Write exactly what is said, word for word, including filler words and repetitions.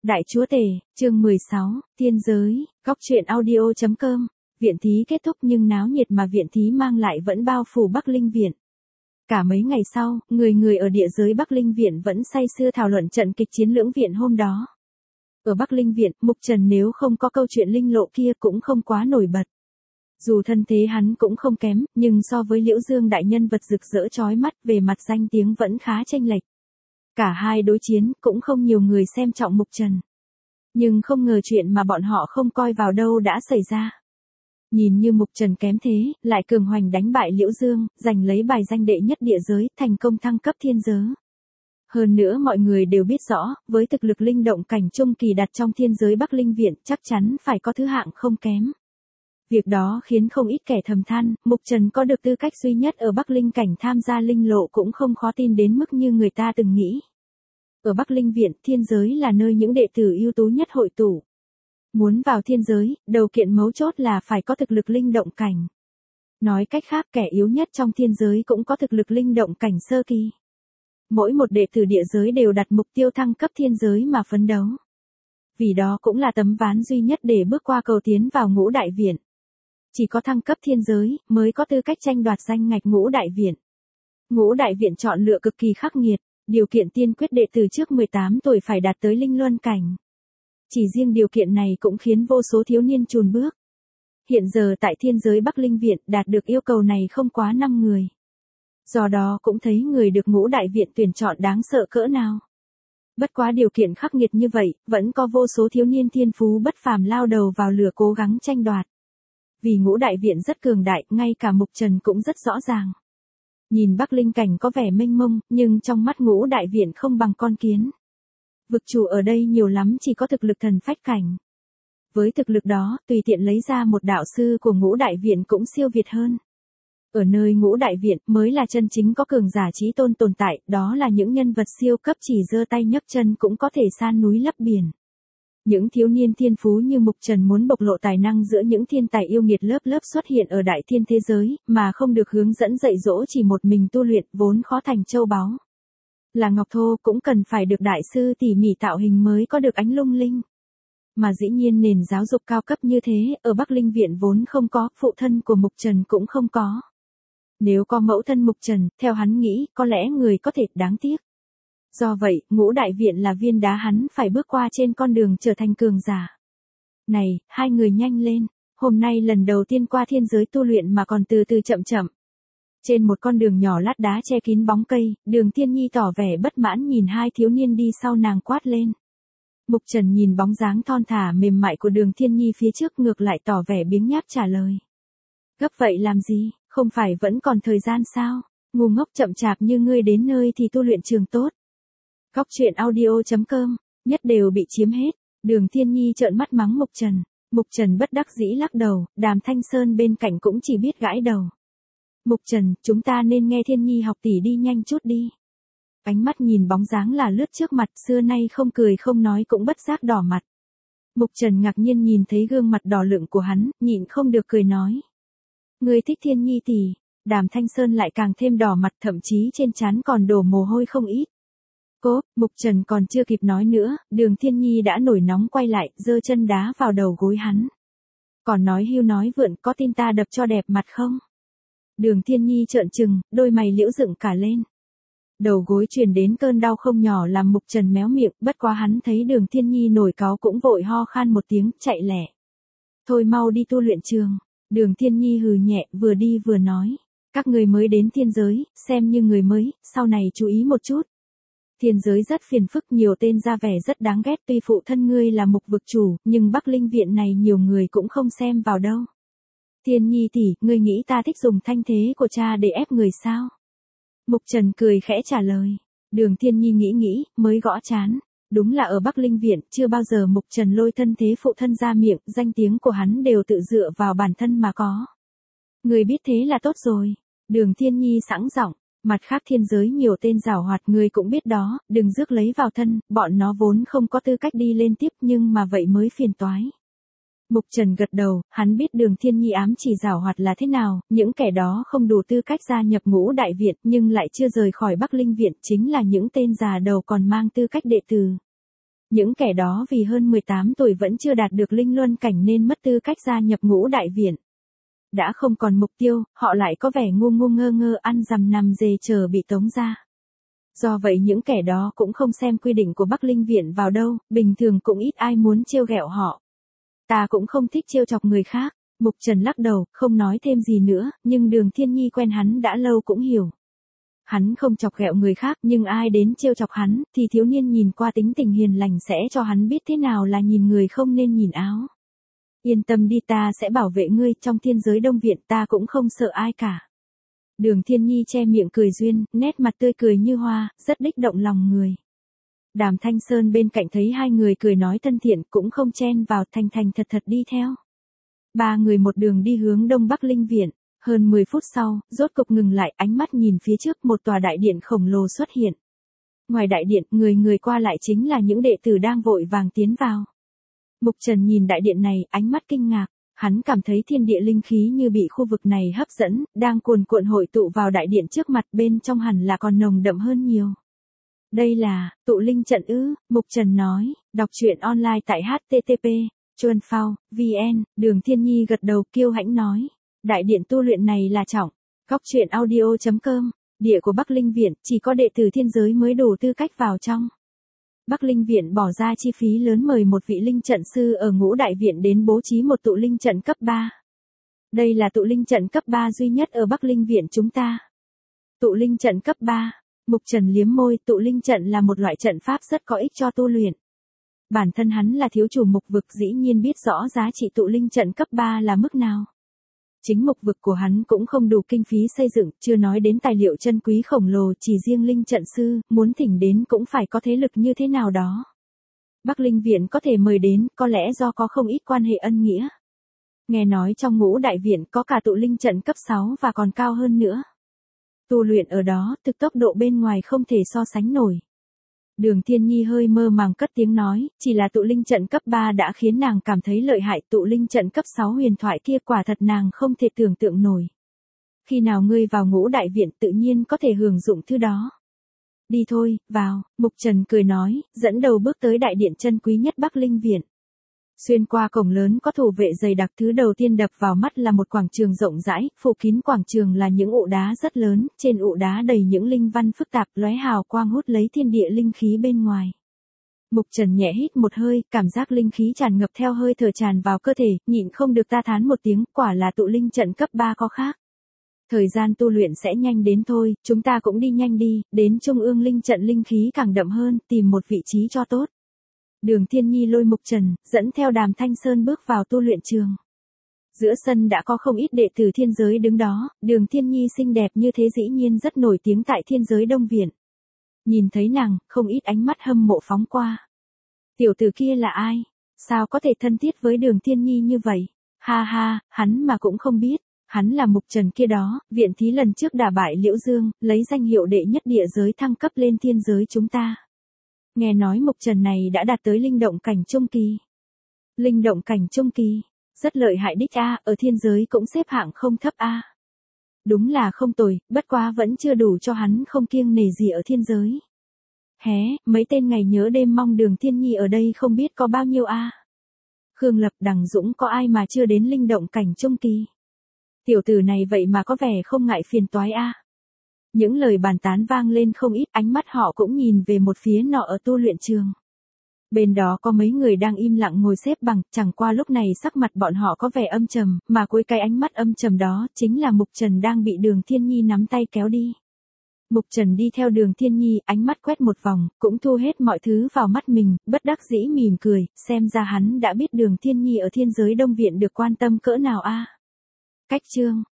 Đại Chúa Tể, chương mười sáu, Tiên Giới, Góc Truyện Audio chấm com. Viện thí kết thúc nhưng náo nhiệt mà viện thí mang lại vẫn bao phủ Bắc Linh Viện. Cả mấy ngày sau, người người ở địa giới Bắc Linh Viện vẫn say sưa thảo luận trận kịch chiến lưỡng viện hôm đó. Ở Bắc Linh Viện, Mục Trần nếu không có câu chuyện linh lộ kia cũng không quá nổi bật. Dù thân thế hắn cũng không kém, nhưng so với Liễu Dương đại nhân vật rực rỡ chói mắt về mặt danh tiếng vẫn khá chênh lệch. Cả hai đối chiến cũng không nhiều người xem trọng Mục Trần. Nhưng không ngờ chuyện mà bọn họ không coi vào đâu đã xảy ra. Nhìn như Mục Trần kém thế, lại cường hoành đánh bại Liễu Dương, giành lấy bài danh đệ nhất địa giới, thành công thăng cấp thiên giới. Hơn nữa mọi người đều biết rõ, với thực lực linh động cảnh trung kỳ đặt trong thiên giới Bắc Linh Viện chắc chắn phải có thứ hạng không kém. Việc đó khiến không ít kẻ thầm than, Mục Trần có được tư cách duy nhất ở Bắc Linh cảnh tham gia linh lộ cũng không khó tin đến mức như người ta từng nghĩ. Ở Bắc Linh Viện, thiên giới là nơi những đệ tử ưu tú nhất hội tụ. Muốn vào thiên giới, đầu kiện mấu chốt là phải có thực lực linh động cảnh. Nói cách khác, kẻ yếu nhất trong thiên giới cũng có thực lực linh động cảnh sơ kỳ. Mỗi một đệ tử địa giới đều đặt mục tiêu thăng cấp thiên giới mà phấn đấu. Vì đó cũng là tấm ván duy nhất để bước qua cầu tiến vào ngũ đại viện. Chỉ có thăng cấp thiên giới, mới có tư cách tranh đoạt danh ngạch ngũ đại viện. Ngũ đại viện chọn lựa cực kỳ khắc nghiệt, điều kiện tiên quyết đệ tử trước mười tám tuổi phải đạt tới linh luân cảnh. Chỉ riêng điều kiện này cũng khiến vô số thiếu niên chùn bước. Hiện giờ tại thiên giới Bắc Linh Viện đạt được yêu cầu này không quá năm người. Do đó cũng thấy người được ngũ đại viện tuyển chọn đáng sợ cỡ nào. Bất quá điều kiện khắc nghiệt như vậy, vẫn có vô số thiếu niên thiên phú bất phàm lao đầu vào lửa cố gắng tranh đoạt. Vì ngũ đại viện rất cường đại, ngay cả Mục Trần cũng rất rõ ràng. Nhìn Bắc Linh cảnh có vẻ mênh mông, nhưng trong mắt ngũ đại viện không bằng con kiến. Vực chủ ở đây nhiều lắm chỉ có thực lực thần phách cảnh. Với thực lực đó, tùy tiện lấy ra một đạo sư của ngũ đại viện cũng siêu việt hơn. Ở nơi ngũ đại viện mới là chân chính có cường giả chí tôn tồn tại, đó là những nhân vật siêu cấp chỉ giơ tay nhấc chân cũng có thể san núi lấp biển. Những thiếu niên thiên phú như Mục Trần muốn bộc lộ tài năng giữa những thiên tài yêu nghiệt lớp lớp xuất hiện ở đại thiên thế giới, mà không được hướng dẫn dạy dỗ chỉ một mình tu luyện vốn khó thành châu báu. Là ngọc thô cũng cần phải được đại sư tỉ mỉ tạo hình mới có được ánh lung linh. Mà dĩ nhiên nền giáo dục cao cấp như thế, ở Bắc Linh Viện vốn không có, phụ thân của Mục Trần cũng không có. Nếu có mẫu thân Mục Trần, theo hắn nghĩ, có lẽ người có thể đáng tiếc. Do vậy, ngũ đại viện là viên đá hắn phải bước qua trên con đường trở thành cường giả. Này, hai người nhanh lên, hôm nay lần đầu tiên qua thiên giới tu luyện mà còn từ từ chậm chậm. Trên một con đường nhỏ lát đá che kín bóng cây, Đường Thiên Nhi tỏ vẻ bất mãn nhìn hai thiếu niên đi sau nàng quát lên. Mục Trần nhìn bóng dáng thon thả mềm mại của Đường Thiên Nhi phía trước ngược lại tỏ vẻ biếng nhác trả lời. Gấp vậy làm gì, không phải vẫn còn thời gian sao, ngu ngốc chậm chạp như ngươi đến nơi thì tu luyện trường tốt. Góc Truyện Audio chấm com, nhất đều bị chiếm hết, Đường Thiên Nhi trợn mắt mắng Mục Trần. Mục Trần bất đắc dĩ lắc đầu, Đàm Thanh Sơn bên cạnh cũng chỉ biết gãi đầu. Mục Trần, chúng ta nên nghe Thiên Nhi học tỷ đi nhanh chút đi. Ánh mắt nhìn bóng dáng là lướt trước mặt, xưa nay không cười không nói cũng bất giác đỏ mặt. Mục Trần ngạc nhiên nhìn thấy gương mặt đỏ lựng của hắn, nhịn không được cười nói. Ngươi thích Thiên Nhi tỷ, Đàm Thanh Sơn lại càng thêm đỏ mặt, thậm chí trên trán còn đổ mồ hôi không ít. Cố, Mục Trần còn chưa kịp nói nữa, Đường Thiên Nhi đã nổi nóng quay lại, giơ chân đá vào đầu gối hắn. Còn nói hưu nói vượn, có tin ta đập cho đẹp mặt không? Đường Thiên Nhi trợn trừng, đôi mày liễu dựng cả lên. Đầu gối truyền đến cơn đau không nhỏ làm Mục Trần méo miệng, bất quá hắn thấy Đường Thiên Nhi nổi cáu cũng vội ho khan một tiếng, chạy lẹ. Thôi mau đi tu luyện trường. Đường Thiên Nhi hừ nhẹ, vừa đi vừa nói. Các người mới đến thiên giới, xem như người mới, sau này chú ý một chút. Thiên giới rất phiền phức, nhiều tên ra vẻ rất đáng ghét, tuy phụ thân ngươi là Mục vực chủ, nhưng Bắc Linh Viện này nhiều người cũng không xem vào đâu. Thiên Nhi tỷ, ngươi nghĩ ta thích dùng thanh thế của cha để ép người sao? Mục Trần cười khẽ trả lời. Đường Thiên Nhi nghĩ nghĩ, mới gõ chán. Đúng là ở Bắc Linh Viện, chưa bao giờ Mục Trần lôi thân thế phụ thân ra miệng, danh tiếng của hắn đều tự dựa vào bản thân mà có. Người biết thế là tốt rồi. Đường Thiên Nhi sẵn giọng. Mặt khác thiên giới nhiều tên giảo hoạt người cũng biết đó, đừng rước lấy vào thân, bọn nó vốn không có tư cách đi lên tiếp nhưng mà vậy mới phiền toái. Mục Trần gật đầu, hắn biết Đường Thiên Nhi ám chỉ giảo hoạt là thế nào, những kẻ đó không đủ tư cách gia nhập ngũ đại viện nhưng lại chưa rời khỏi Bắc Linh Viện chính là những tên già đầu còn mang tư cách đệ tử. Những kẻ đó vì hơn mười tám tuổi vẫn chưa đạt được linh luân cảnh nên mất tư cách gia nhập ngũ đại viện. Đã không còn mục tiêu, họ lại có vẻ ngu ngu ngơ ngơ ăn rằm nằm dề chờ bị tống ra. Do vậy những kẻ đó cũng không xem quy định của Bắc Linh Viện vào đâu, bình thường cũng ít ai muốn trêu ghẹo họ. Ta cũng không thích trêu chọc người khác. Mục Trần lắc đầu, không nói thêm gì nữa, nhưng Đường Thiên Nhi quen hắn đã lâu cũng hiểu. Hắn không chọc ghẹo người khác, nhưng ai đến trêu chọc hắn, thì thiếu niên nhìn qua tính tình hiền lành sẽ cho hắn biết thế nào là nhìn người không nên nhìn áo. Yên tâm đi, ta sẽ bảo vệ ngươi, trong thiên giới Đông Viện ta cũng không sợ ai cả. Đường Thiên Nhi che miệng cười duyên, nét mặt tươi cười như hoa, rất đích động lòng người. Đàm Thanh Sơn bên cạnh thấy hai người cười nói thân thiện cũng không chen vào, thành thành thật thật đi theo. Ba người một đường đi hướng Đông Bắc Linh Viện, hơn mười phút sau, rốt cục ngừng lại, ánh mắt nhìn phía trước, một tòa đại điện khổng lồ xuất hiện. Ngoài đại điện, người người qua lại chính là những đệ tử đang vội vàng tiến vào. Mục Trần nhìn đại điện này, ánh mắt kinh ngạc, hắn cảm thấy thiên địa linh khí như bị khu vực này hấp dẫn, đang cuồn cuộn hội tụ vào đại điện trước mặt, bên trong hẳn là còn nồng đậm hơn nhiều. Đây là, tụ linh trận ư, Mục Trần nói, đọc truyện online tại h t t p Chuan Phao, vn, Đường Thiên Nhi gật đầu kiêu hãnh nói. Đại điện tu luyện này là trọng. Góc truyện audio chấm com, địa của Bắc Linh Viện, chỉ có đệ tử thiên giới mới đủ tư cách vào trong. Bắc Linh Viện bỏ ra chi phí lớn mời một vị linh trận sư ở ngũ đại viện đến bố trí một tụ linh trận cấp ba. Đây là tụ linh trận cấp ba duy nhất ở Bắc Linh Viện chúng ta. Tụ linh trận cấp ba, Mục Trần liếm môi, tụ linh trận là một loại trận pháp rất có ích cho tu luyện. Bản thân hắn là thiếu chủ mục vực dĩ nhiên biết rõ giá trị tụ linh trận cấp ba là mức nào. Chính mục vực của hắn cũng không đủ kinh phí xây dựng, chưa nói đến tài liệu chân quý khổng lồ, chỉ riêng linh trận sư, muốn thỉnh đến cũng phải có thế lực như thế nào đó. Bắc Linh Viện có thể mời đến, có lẽ do có không ít quan hệ ân nghĩa. Nghe nói trong ngũ đại viện có cả tụ linh trận cấp sáu và còn cao hơn nữa. Tu luyện ở đó, thực tốc độ bên ngoài không thể so sánh nổi. Đường Thiên Nhi hơi mơ màng cất tiếng nói, chỉ là tụ linh trận cấp ba đã khiến nàng cảm thấy lợi hại, tụ linh trận cấp sáu huyền thoại kia quả thật nàng không thể tưởng tượng nổi. Khi nào ngươi vào ngũ đại viện tự nhiên có thể hưởng dụng thứ đó. Đi thôi, vào, Mục Trần cười nói, dẫn đầu bước tới đại điện chân quý nhất Bắc Linh Viện. Xuyên qua cổng lớn có thủ vệ dày đặc, thứ đầu tiên đập vào mắt là một quảng trường rộng rãi, phủ kín quảng trường là những ụ đá rất lớn, trên ụ đá đầy những linh văn phức tạp, lóe hào quang hút lấy thiên địa linh khí bên ngoài. Mục Trần nhẹ hít một hơi, cảm giác linh khí tràn ngập theo hơi thở tràn vào cơ thể, nhịn không được ta thán một tiếng, quả là tụ linh trận cấp ba có khác. Thời gian tu luyện sẽ nhanh đến thôi, chúng ta cũng đi nhanh đi, đến trung ương linh trận linh khí càng đậm hơn, tìm một vị trí cho tốt. Đường Thiên Nhi lôi Mục Trần, dẫn theo Đàm Thanh Sơn bước vào tu luyện trường. Giữa sân đã có không ít đệ tử thiên giới đứng đó, Đường Thiên Nhi xinh đẹp như thế dĩ nhiên rất nổi tiếng tại thiên giới Đông Viện. Nhìn thấy nàng, không ít ánh mắt hâm mộ phóng qua. Tiểu tử kia là ai? Sao có thể thân thiết với Đường Thiên Nhi như vậy? Ha ha, hắn mà cũng không biết, hắn là Mục Trần kia đó, viện thí lần trước đả bại Liễu Dương, lấy danh hiệu đệ nhất địa giới thăng cấp lên thiên giới chúng ta. Nghe nói Mục Trần này đã đạt tới linh động cảnh trung kỳ. Linh động cảnh trung kỳ, rất lợi hại đích a, ở thiên giới cũng xếp hạng không thấp a. Đúng là không tồi, bất quá vẫn chưa đủ cho hắn không kiêng nể gì ở thiên giới. Hé, mấy tên ngày nhớ đêm mong Đường Thiên Nhi ở đây không biết có bao nhiêu a. Khương Lập, Đằng Dũng có ai mà chưa đến linh động cảnh trung kỳ. Tiểu tử này vậy mà có vẻ không ngại phiền toái a. Những lời bàn tán vang lên không ít, ánh mắt họ cũng nhìn về một phía nọ ở tu luyện trường. Bên đó có mấy người đang im lặng ngồi xếp bằng, chẳng qua lúc này sắc mặt bọn họ có vẻ âm trầm, mà cuối cái ánh mắt âm trầm đó chính là Mục Trần đang bị Đường Thiên Nhi nắm tay kéo đi. Mục Trần đi theo Đường Thiên Nhi, ánh mắt quét một vòng, cũng thu hết mọi thứ vào mắt mình, bất đắc dĩ mỉm cười, xem ra hắn đã biết Đường Thiên Nhi ở thiên giới Đông Viện được quan tâm cỡ nào a. Cách chương